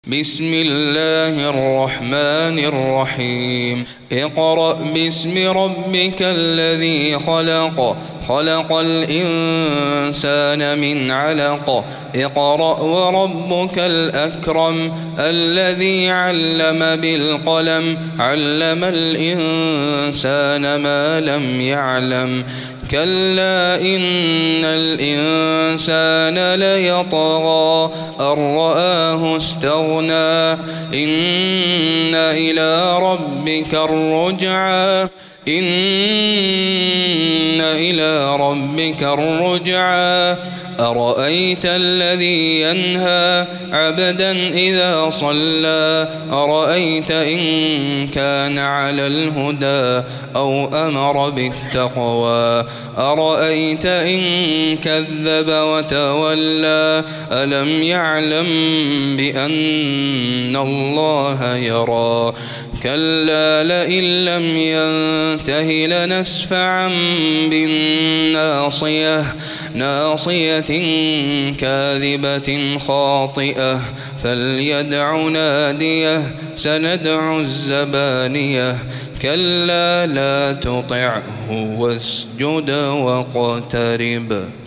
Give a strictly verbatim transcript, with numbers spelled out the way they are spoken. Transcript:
بسم الله الرحمن الرحيم اقرأ باسم ربك الذي خلق خلق الإنسان من علق اقرأ وربك الأكرم الذي علم بالقلم علم الإنسان ما لم يعلم كلا إن الإنسان ليطغى أن رآه استغنى إن إلى ربك الرجعى إن إلى ربك الرجعى أرأيت الذي ينهى عبدا إذا صلى أرأيت إن كان على الهدى أو أمر بالتقوى أرأيت إن كذب وتولى ألم يعلم بأن الله يرى كلا لئن لم ينته لنسفعا بالناصية ناصية كاذبة خاطئة فليدع ناديه سندع الزبانية كلا لا تطعه واسجد واقترب.